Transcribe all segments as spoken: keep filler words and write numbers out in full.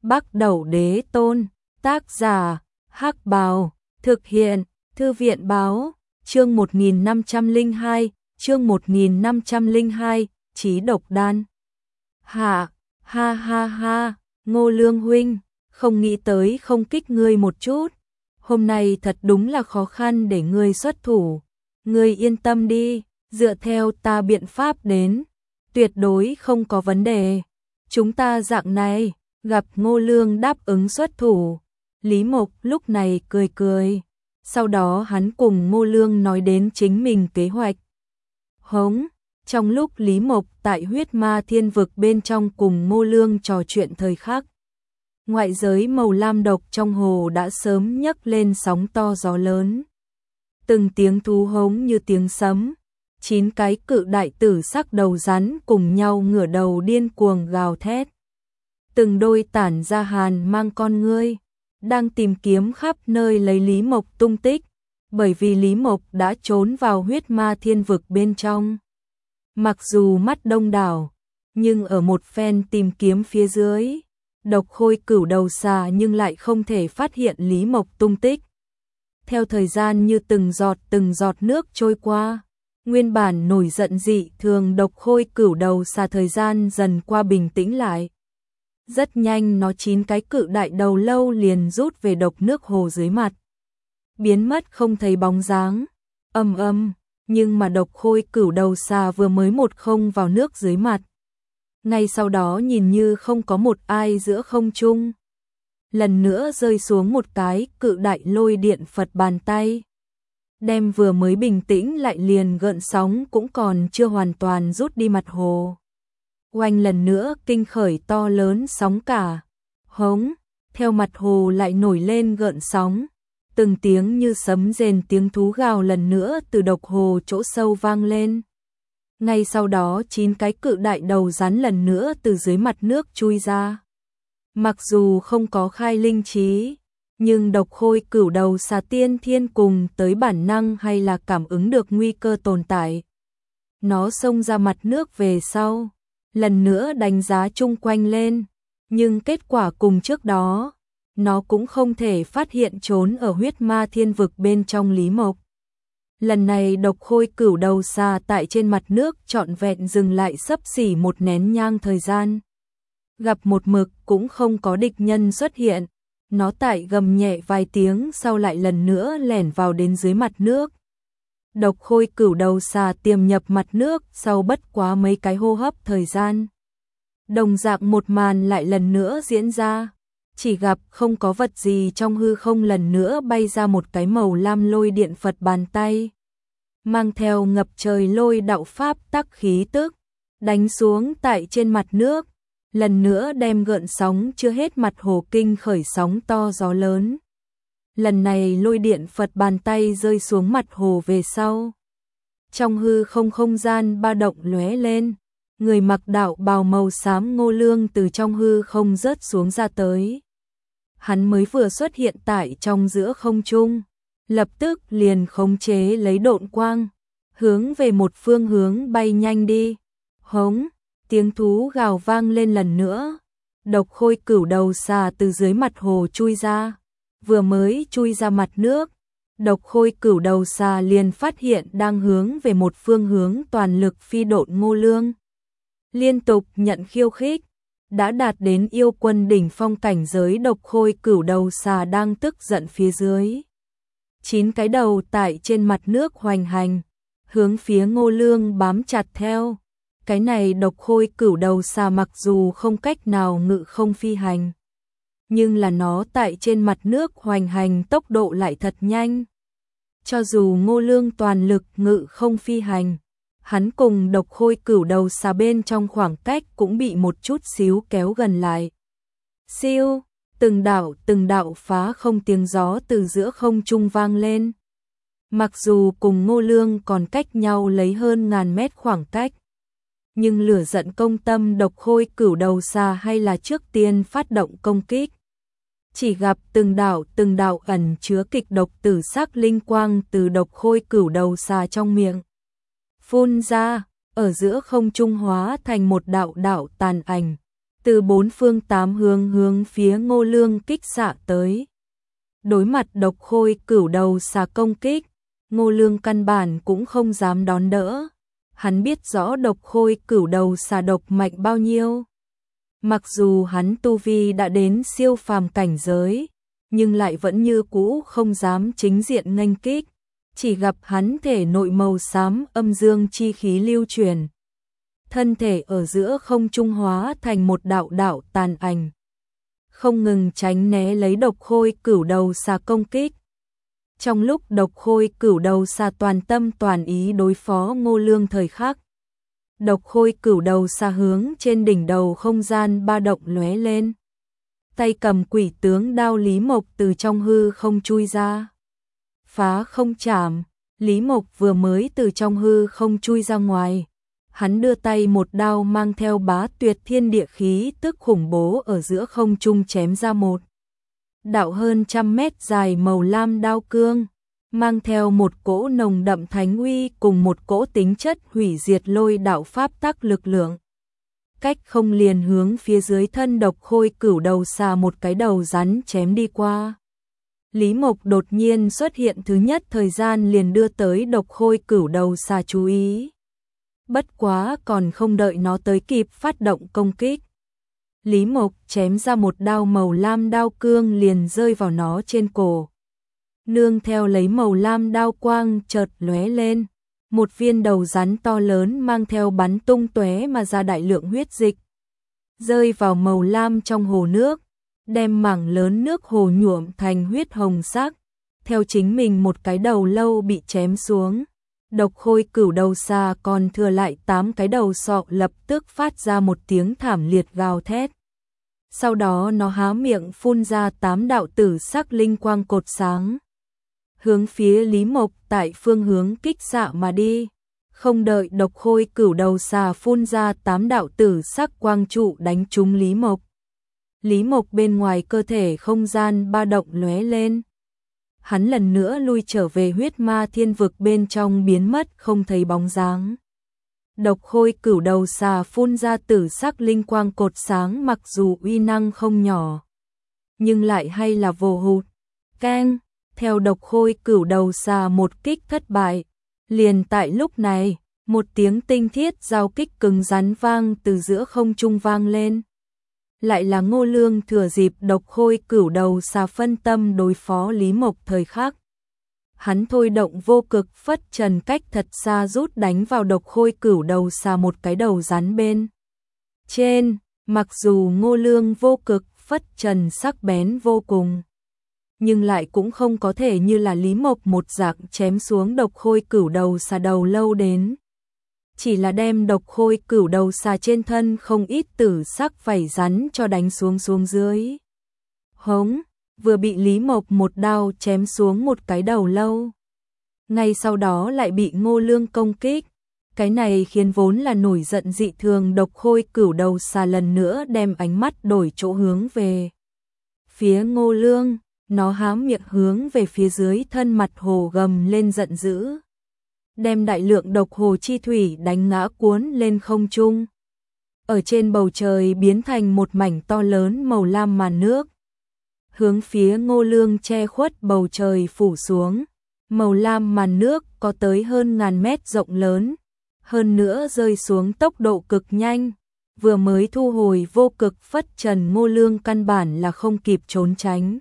Bắc Đẩu Đế Tôn, tác giả, Hắc Bào, thực hiện, Thư viện Báo, chương một nghìn năm trăm lẻ hai, chương một nghìn năm trăm lẻ hai, Chí Độc Đan. Hạ, ha ha ha, Ngô Lương huynh, không nghĩ tới không kích ngươi một chút. Hôm nay thật đúng là khó khăn để ngươi xuất thủ. Ngươi yên tâm đi, dựa theo ta biện pháp đến, tuyệt đối không có vấn đề. Chúng ta dạng này, gặp Ngô Lương đáp ứng xuất thủ. Lý Mộc lúc này cười cười. Sau đó hắn cùng Ngô Lương nói đến chính mình kế hoạch. Hống, trong lúc Lý Mộc tại huyết ma thiên vực bên trong cùng Ngô Lương trò chuyện thời khắc, ngoại giới màu lam độc trong hồ đã sớm nhấc lên sóng to gió lớn. Từng tiếng thú hống như tiếng sấm, chín cái cự đại tử sắc đầu rắn cùng nhau ngửa đầu điên cuồng gào thét. Từng đôi tản ra hàn mang con ngươi, đang tìm kiếm khắp nơi lấy Lý Mộc tung tích, bởi vì Lý Mộc đã trốn vào huyết ma thiên vực bên trong. Mặc dù mắt đông đảo, nhưng ở một phen tìm kiếm phía dưới, độc khôi cửu đầu xà nhưng lại không thể phát hiện Lý Mộc tung tích. Theo thời gian như từng giọt từng giọt nước trôi qua, nguyên bản nổi giận dị thường độc khôi cửu đầu xà thời gian dần qua bình tĩnh lại. Rất nhanh nó chín cái cự đại đầu lâu liền rút về độc nước hồ dưới mặt, biến mất không thấy bóng dáng. Âm âm, nhưng mà độc khôi cửu đầu xà vừa mới một không vào nước dưới mặt, ngay sau đó nhìn như không có một ai giữa không trung, lần nữa rơi xuống một cái cự đại lôi điện Phật bàn tay, đem vừa mới bình tĩnh lại liền gợn sóng cũng còn chưa hoàn toàn rút đi mặt hồ. Oanh, lần nữa kinh khởi to lớn sóng cả. Hống, theo mặt hồ lại nổi lên gợn sóng, từng tiếng như sấm rền tiếng thú gào lần nữa từ độc hồ chỗ sâu vang lên. Ngay sau đó chín cái cự đại đầu rắn lần nữa từ dưới mặt nước chui ra. Mặc dù không có khai linh trí, nhưng độc khôi cửu đầu xà tiên thiên cùng tới bản năng hay là cảm ứng được nguy cơ tồn tại. Nó xông ra mặt nước về sau, lần nữa đánh giá chung quanh lên, nhưng kết quả cùng trước đó, nó cũng không thể phát hiện trốn ở huyết ma thiên vực bên trong Lý Mộc. Lần này độc khôi cửu đầu xà tại trên mặt nước trọn vẹn dừng lại xấp xỉ một nén nhang thời gian. Gặp một mực cũng không có địch nhân xuất hiện, nó tại gầm nhẹ vài tiếng sau lại lần nữa lẻn vào đến dưới mặt nước. Độc khôi cửu đầu xà tiềm nhập mặt nước sau bất quá mấy cái hô hấp thời gian. Đồng dạng một màn lại lần nữa diễn ra, chỉ gặp không có vật gì trong hư không lần nữa bay ra một cái màu lam lôi điện Phật bàn tay, mang theo ngập trời lôi đạo pháp tắc khí tức, đánh xuống tại trên mặt nước, lần nữa đem gợn sóng chưa hết mặt hồ kinh khởi sóng to gió lớn. Lần này lôi điện Phật bàn tay rơi xuống mặt hồ về sau, trong hư không không gian ba động lóe lên, người mặc đạo bào màu xám Ngô Lương từ trong hư không rớt xuống ra tới. Hắn mới vừa xuất hiện tại trong giữa không trung, lập tức liền khống chế lấy độn quang, hướng về một phương hướng bay nhanh đi. Hống, tiếng thú gào vang lên lần nữa, độc khôi cửu đầu xà từ dưới mặt hồ chui ra. Vừa mới chui ra mặt nước, độc khôi cửu đầu xà liền phát hiện đang hướng về một phương hướng toàn lực phi độn Ngô Lương. Liên tục nhận khiêu khích, đã đạt đến yêu quân đỉnh phong cảnh giới độc khôi cửu đầu xà đang tức giận phía dưới. Chín cái đầu tại trên mặt nước hoành hành, hướng phía Ngô Lương bám chặt theo. Cái này độc khôi cửu đầu xà mặc dù không cách nào ngự không phi hành, nhưng là nó tại trên mặt nước hoành hành tốc độ lại thật nhanh. Cho dù Ngô Lương toàn lực ngự không phi hành, hắn cùng độc khôi cửu đầu xà bên trong khoảng cách cũng bị một chút xíu kéo gần lại. Siêu, từng đạo từng đạo phá không tiếng gió từ giữa không trung vang lên. Mặc dù cùng Ngô Lương còn cách nhau lấy hơn ngàn mét khoảng cách, nhưng lửa giận công tâm độc khôi cửu đầu xà hay là trước tiên phát động công kích. Chỉ gặp từng đạo từng đạo ẩn chứa kịch độc tử sắc linh quang từ độc khôi cửu đầu xà trong miệng phun ra, ở giữa không trung hóa thành một đạo đạo tàn ảnh, từ bốn phương tám hướng hướng phía Ngô Lương kích xạ tới. Đối mặt độc khôi cửu đầu xà công kích, Ngô Lương căn bản cũng không dám đón đỡ. Hắn biết rõ độc khôi cửu đầu xà độc mạnh bao nhiêu. Mặc dù hắn tu vi đã đến siêu phàm cảnh giới, nhưng lại vẫn như cũ không dám chính diện nghênh kích, chỉ gặp hắn thể nội màu xám âm dương chi khí lưu truyền. Thân thể ở giữa không trung hóa thành một đạo đạo tàn ảnh, không ngừng tránh né lấy độc khôi cửu đầu xà công kích. Trong lúc độc khôi cửu đầu xà toàn tâm toàn ý đối phó Ngô Lương thời khắc, độc khôi cửu đầu xà hướng trên đỉnh đầu không gian ba động lóe lên. Tay cầm quỷ tướng đao Lý Mộc từ trong hư không chui ra. Phá không chạm, Lý Mộc vừa mới từ trong hư không chui ra ngoài. Hắn đưa tay một đao mang theo bá tuyệt thiên địa khí tức khủng bố ở giữa không trung chém ra một đạo hơn trăm mét dài màu lam đao cương, mang theo một cỗ nồng đậm thánh uy cùng một cỗ tính chất hủy diệt lôi đạo pháp tắc lực lượng. Cách không liền hướng phía dưới thân độc khôi cửu đầu xà một cái đầu rắn chém đi qua. Lý Mộc đột nhiên xuất hiện thứ nhất thời gian liền đưa tới độc khôi cửu đầu xà chú ý. Bất quá còn không đợi nó tới kịp phát động công kích, Lý Mộc chém ra một đao màu lam đao cương liền rơi vào nó trên cổ. Nương theo lấy màu lam đao quang chợt lóe lên, một viên đầu rắn to lớn mang theo bắn tung tóe mà ra đại lượng huyết dịch, rơi vào màu lam trong hồ nước, đem mảng lớn nước hồ nhuộm thành huyết hồng sắc. Theo chính mình một cái đầu lâu bị chém xuống, độc khôi cửu đầu xà còn thừa lại tám cái đầu sọ lập tức phát ra một tiếng thảm liệt gào thét. Sau đó nó há miệng phun ra tám đạo tử sắc linh quang cột sáng, hướng phía Lý Mộc tại phương hướng kích xạ mà đi. Không đợi độc khôi cửu đầu xà phun ra tám đạo tử sắc quang trụ đánh trúng Lý Mộc, Lý Mộc bên ngoài cơ thể không gian ba động lóe lên. Hắn lần nữa lui trở về huyết ma thiên vực bên trong biến mất không thấy bóng dáng. Độc khôi cửu đầu xà phun ra tử sắc linh quang cột sáng mặc dù uy năng không nhỏ, nhưng lại hay là vô hụt. Keng, theo độc khôi cửu đầu xà một kích thất bại, liền tại lúc này, một tiếng tinh thiết giao kích cứng rắn vang từ giữa không trung vang lên. Lại là Ngô Lương thừa dịp độc khôi cửu đầu xà phân tâm đối phó Lý Mộc thời khắc. Hắn thôi động vô cực phất trần cách thật xa rút đánh vào độc khôi cửu đầu xà một cái đầu rắn bên trên. Mặc dù Ngô Lương vô cực phất trần sắc bén vô cùng, nhưng lại cũng không có thể như là Lý Mộc một dạng chém xuống độc khôi cửu đầu xà đầu lâu đến. Chỉ là đem độc khôi cửu đầu xà trên thân không ít tử sắc vảy rắn cho đánh xuống xuống dưới. Hống, vừa bị Lý Mộc một đao chém xuống một cái đầu lâu. Ngay sau đó lại bị Ngô Lương công kích. Cái này khiến vốn là nổi giận dị thường độc khôi cửu đầu xà lần nữa đem ánh mắt đổi chỗ hướng về phía Ngô Lương. Nó há miệng hướng về phía dưới thân mặt hồ gầm lên giận dữ, đem đại lượng độc hồ chi thủy đánh ngã cuốn lên không trung. Ở trên bầu trời biến thành một mảnh to lớn màu lam màn nước, hướng phía Ngô Lương che khuất bầu trời phủ xuống. Màu lam màn nước có tới hơn ngàn mét rộng lớn, hơn nữa rơi xuống tốc độ cực nhanh. Vừa mới thu hồi vô cực phất trần, Ngô Lương căn bản là không kịp trốn tránh.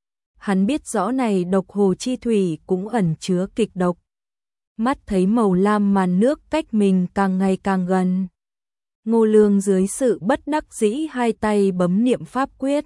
Hắn biết rõ này độc hồ chi thủy cũng ẩn chứa kịch độc. Mắt thấy màu lam màn nước cách mình càng ngày càng gần, Ngô Lương dưới sự bất đắc dĩ hai tay bấm niệm pháp quyết.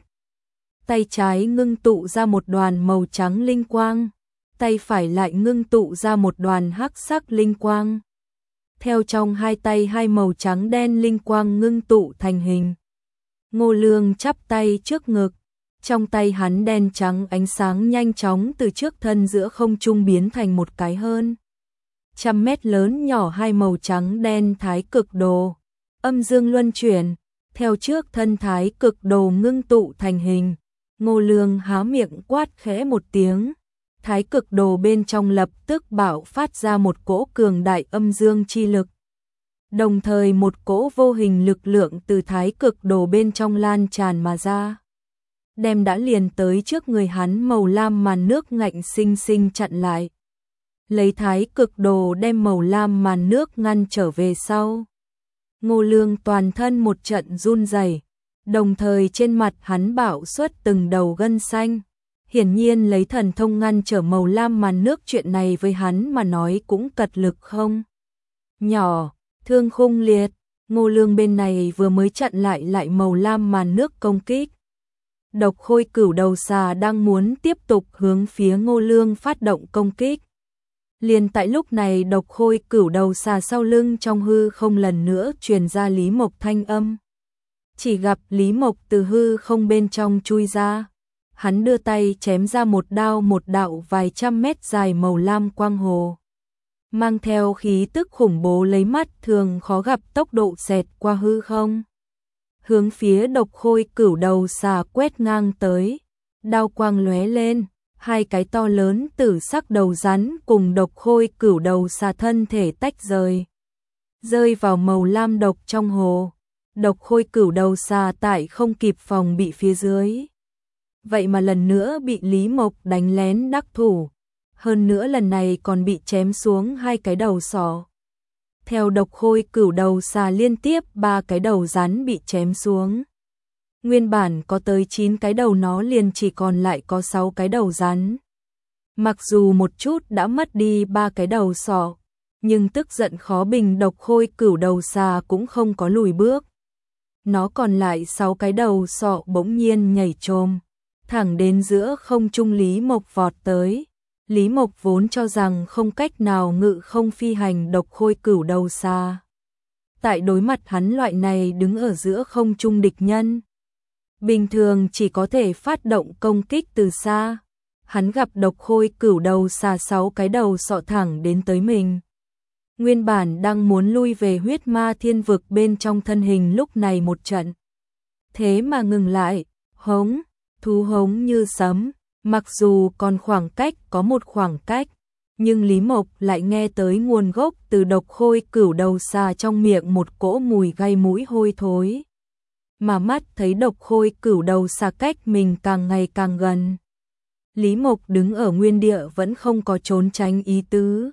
Tay trái ngưng tụ ra một đoàn màu trắng linh quang, tay phải lại ngưng tụ ra một đoàn hắc sắc linh quang. Theo trong hai tay hai màu trắng đen linh quang ngưng tụ thành hình. Ngô Lương chắp tay trước ngực, trong tay hắn đen trắng ánh sáng nhanh chóng từ trước thân giữa không trung biến thành một cái hơn trăm mét lớn nhỏ hai màu trắng đen thái cực đồ, âm dương luân chuyển. Theo trước thân thái cực đồ ngưng tụ thành hình, Ngô Lương há miệng quát khẽ một tiếng, thái cực đồ bên trong lập tức bạo phát ra một cỗ cường đại âm dương chi lực. Đồng thời một cỗ vô hình lực lượng từ thái cực đồ bên trong lan tràn mà ra, đem đã liền tới trước người hắn màu lam màn nước ngạnh sinh sinh chặn lại. Lấy thái cực đồ đem màu lam màn nước ngăn trở về sau. Ngô Lương toàn thân một trận run rẩy, đồng thời trên mặt hắn bạo xuất từng đầu gân xanh. Hiển nhiên lấy thần thông ngăn trở màu lam màn nước chuyện này với hắn mà nói cũng cật lực không nhỏ, thương khung liệt. Ngô Lương bên này vừa mới chặn lại lại màu lam màn nước công kích. Độc Khôi Cửu Đầu Xà đang muốn tiếp tục hướng phía Ngô Lương phát động công kích. Liền tại lúc này Độc Khôi Cửu Đầu Xà sau lưng trong hư không lần nữa truyền ra Lý Mộc thanh âm. Chỉ gặp Lý Mộc từ hư không bên trong chui ra, hắn đưa tay chém ra một đao một đạo vài trăm mét dài màu lam quang hồ, mang theo khí tức khủng bố lấy mắt thường khó gặp tốc độ xẹt qua hư không, hướng phía Độc Khôi Cửu Đầu Xà quét ngang tới. Đao quang lóe lên, hai cái to lớn tử sắc đầu rắn cùng Độc Khôi Cửu Đầu Xà thân thể tách rời, rơi vào màu lam độc trong hồ. Độc Khôi Cửu Đầu Xà tại không kịp phòng bị phía dưới, vậy mà lần nữa bị Lý Mộc đánh lén đắc thủ, hơn nữa lần này còn bị chém xuống hai cái đầu sọ. Theo Độc Khôi Cửu Đầu Xà liên tiếp ba cái đầu rắn bị chém xuống. Nguyên bản có tới chín cái đầu nó liền chỉ còn lại có sáu cái đầu rắn. Mặc dù một chút đã mất đi ba cái đầu sọ, nhưng tức giận khó bình Độc Khôi Cửu Đầu Xà cũng không có lùi bước. Nó còn lại sáu cái đầu sọ bỗng nhiên nhảy chồm, thẳng đến giữa không trung Lý Mộc vọt tới. Lý Mộc vốn cho rằng không cách nào ngự không phi hành Độc Khôi Cửu Đầu Xà. Tại đối mặt hắn loại này đứng ở giữa không trung địch nhân, bình thường chỉ có thể phát động công kích từ xa. Hắn gặp Độc Khôi Cửu Đầu Xà sáu cái đầu sọ thẳng đến tới mình. Nguyên bản đang muốn lui về huyết ma thiên vực bên trong thân hình lúc này một trận. Thế mà ngừng lại, hống, thú hống như sấm, mặc dù còn khoảng cách có một khoảng cách, nhưng Lý Mộc lại nghe tới nguồn gốc từ Độc Khôi Cửu Đầu Xà trong miệng một cỗ mùi gây mũi hôi thối. Mà mắt thấy Độc Khôi Cửu Đầu Xà cách mình càng ngày càng gần. Lý Mộc đứng ở nguyên địa vẫn không có trốn tránh ý tứ.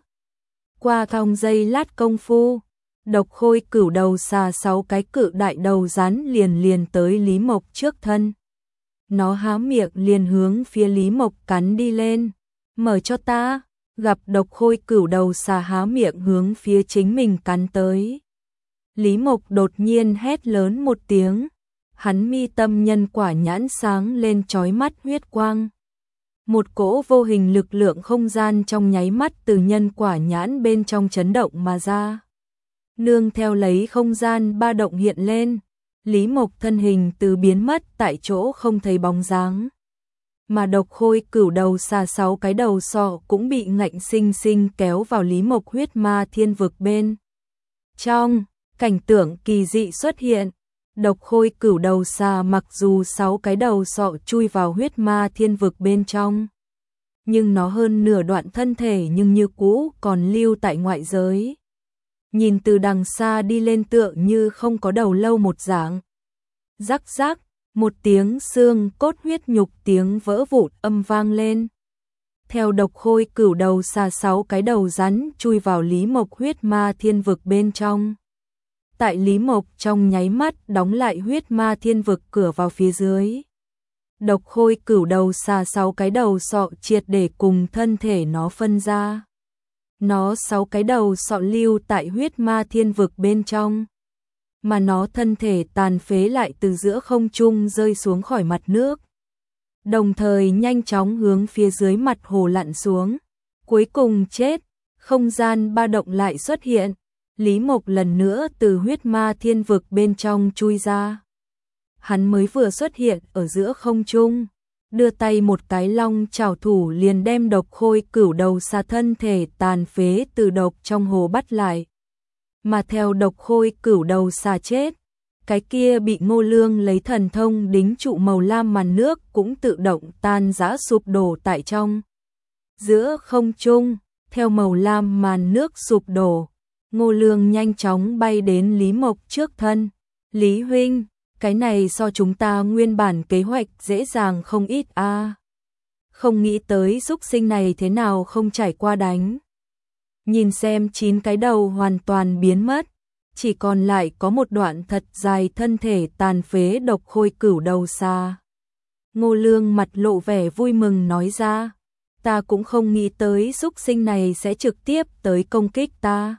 Qua thong giây lát công phu, Độc Khôi Cửu Đầu Xà sáu cái cự đại đầu rắn liền liền tới Lý Mộc trước thân. Nó há miệng liền hướng phía Lý Mộc cắn đi lên. Mở cho ta. Gặp Độc Khôi Cửu Đầu Xà há miệng hướng phía chính mình cắn tới. Lý Mộc đột nhiên hét lớn một tiếng. Hắn mi tâm nhân quả nhãn sáng lên chói mắt huyết quang. Một cỗ vô hình lực lượng không gian trong nháy mắt từ nhân quả nhãn bên trong chấn động mà ra. Nương theo lấy không gian ba động hiện lên, Lý Mộc thân hình từ biến mất tại chỗ không thấy bóng dáng. Mà Độc Khôi Cửu Đầu Xà sáu cái đầu sọ cũng bị ngạnh sinh sinh kéo vào Lý Mộc huyết ma thiên vực bên trong. Cảnh tượng kỳ dị xuất hiện. Độc Khôi Cửu Đầu Xà mặc dù sáu cái đầu sọ chui vào huyết ma thiên vực bên trong, nhưng nó hơn nửa đoạn thân thể nhưng như cũ còn lưu tại ngoại giới. Nhìn từ đằng xa đi lên tựa như không có đầu lâu một dạng. Rắc rắc, một tiếng xương cốt huyết nhục tiếng vỡ vụn âm vang lên. Theo Độc Khôi Cửu Đầu Xà sáu cái đầu rắn chui vào Lý Mộc huyết ma thiên vực bên trong. Tại Lý Mộc trong nháy mắt đóng lại huyết ma thiên vực cửa vào phía dưới. Độc Khôi Cửu Đầu Xà sáu cái đầu sọ triệt để cùng thân thể nó phân ra. Nó sáu cái đầu sọ lưu tại huyết ma thiên vực bên trong, mà nó thân thể tàn phế lại từ giữa không trung rơi xuống khỏi mặt nước, đồng thời nhanh chóng hướng phía dưới mặt hồ lặn xuống, cuối cùng chết. Không gian ba động lại xuất hiện. Lý Mộc lần nữa từ huyết ma thiên vực bên trong chui ra. Hắn mới vừa xuất hiện ở giữa không trung, đưa tay một cái long chảo thủ liền đem Độc Khôi Cửu Đầu Xà thân thể tàn phế từ độc trong hồ bắt lại. Mà theo Độc Khôi Cửu Đầu Xà chết, cái kia bị Ngô Lương lấy thần thông đính trụ màu lam màn nước cũng tự động tan rã sụp đổ tại trong giữa không trung. Theo màu lam màn nước sụp đổ, Ngô Lương nhanh chóng bay đến Lý Mộc trước thân. Lý huynh, cái này so chúng ta nguyên bản kế hoạch dễ dàng không ít a. À. Không nghĩ tới xúc sinh này thế nào không trải qua đánh. Nhìn xem chín cái đầu hoàn toàn biến mất, chỉ còn lại có một đoạn thật dài thân thể tàn phế độc khôi cửu đầu xa. Ngô Lương mặt lộ vẻ vui mừng nói ra, ta cũng không nghĩ tới xúc sinh này sẽ trực tiếp tới công kích ta.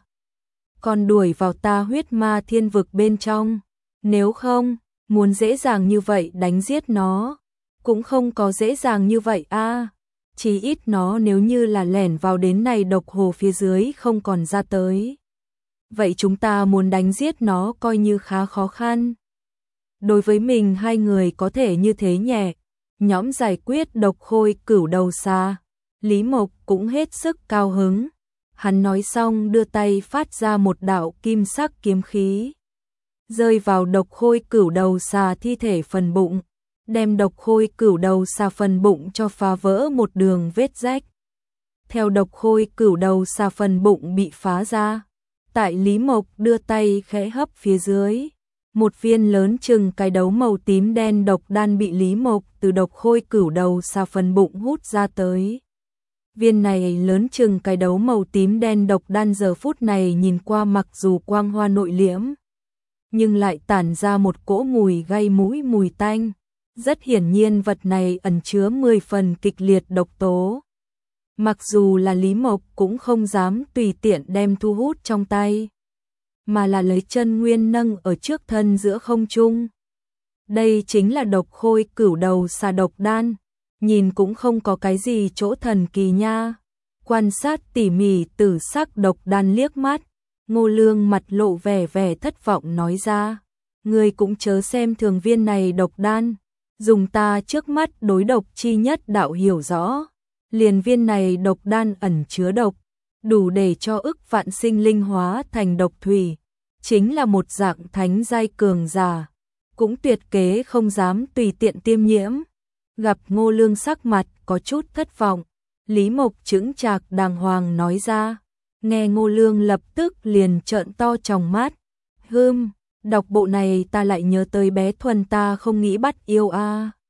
Còn đuổi vào ta huyết ma thiên vực bên trong, nếu không, muốn dễ dàng như vậy đánh giết nó, cũng không có dễ dàng như vậy a. À. Chỉ ít nó nếu như là lẻn vào đến này độc hồ phía dưới không còn ra tới. Vậy chúng ta muốn đánh giết nó coi như khá khó khăn. Đối với mình hai người có thể như thế nhẹ, nhóm giải quyết độc khôi cửu đầu xa. Lý Mộc cũng hết sức cao hứng. Hắn nói xong đưa tay phát ra một đạo kim sắc kiếm khí. Rơi vào độc khôi cửu đầu xà thi thể phần bụng. Đem độc khôi cửu đầu xà phần bụng cho phá vỡ một đường vết rách. Theo độc khôi cửu đầu xà phần bụng bị phá ra. Tại Lý Mộc đưa tay khẽ hấp phía dưới. Một viên lớn chừng cái đấu màu tím đen độc đan bị Lý Mộc từ độc khôi cửu đầu xà phần bụng hút ra tới. Viên này lớn chừng cái đấu màu tím đen độc đan giờ phút này nhìn qua mặc dù quang hoa nội liễm, nhưng lại tản ra một cỗ mùi gây mũi mùi tanh. Rất hiển nhiên vật này ẩn chứa mười phần kịch liệt độc tố. Mặc dù là Lý Mộc cũng không dám tùy tiện đem thu hút trong tay, mà là lấy chân nguyên nâng ở trước thân giữa không trung. Đây chính là độc khôi cửu đầu xà độc đan, nhìn cũng không có cái gì chỗ thần kỳ nha. Quan sát tỉ mỉ tử sắc độc đan liếc mắt, Ngô Lương mặt lộ vẻ vẻ thất vọng nói ra, ngươi cũng chớ xem thường viên này độc đan, dùng ta trước mắt đối độc chi nhất đạo hiểu rõ, liền viên này độc đan ẩn chứa độc, đủ để cho ức vạn sinh linh hóa thành độc thủy, chính là một dạng thánh giai cường giả, cũng tuyệt kế không dám tùy tiện tiêm nhiễm. Gặp Ngô Lương sắc mặt có chút thất vọng, Lý Mộc chững chạc đàng hoàng nói ra, nghe Ngô Lương lập tức liền trợn to tròng mắt, hưm, đọc bộ này ta lại nhớ tới bé Thuần ta không nghĩ bắt yêu a. À.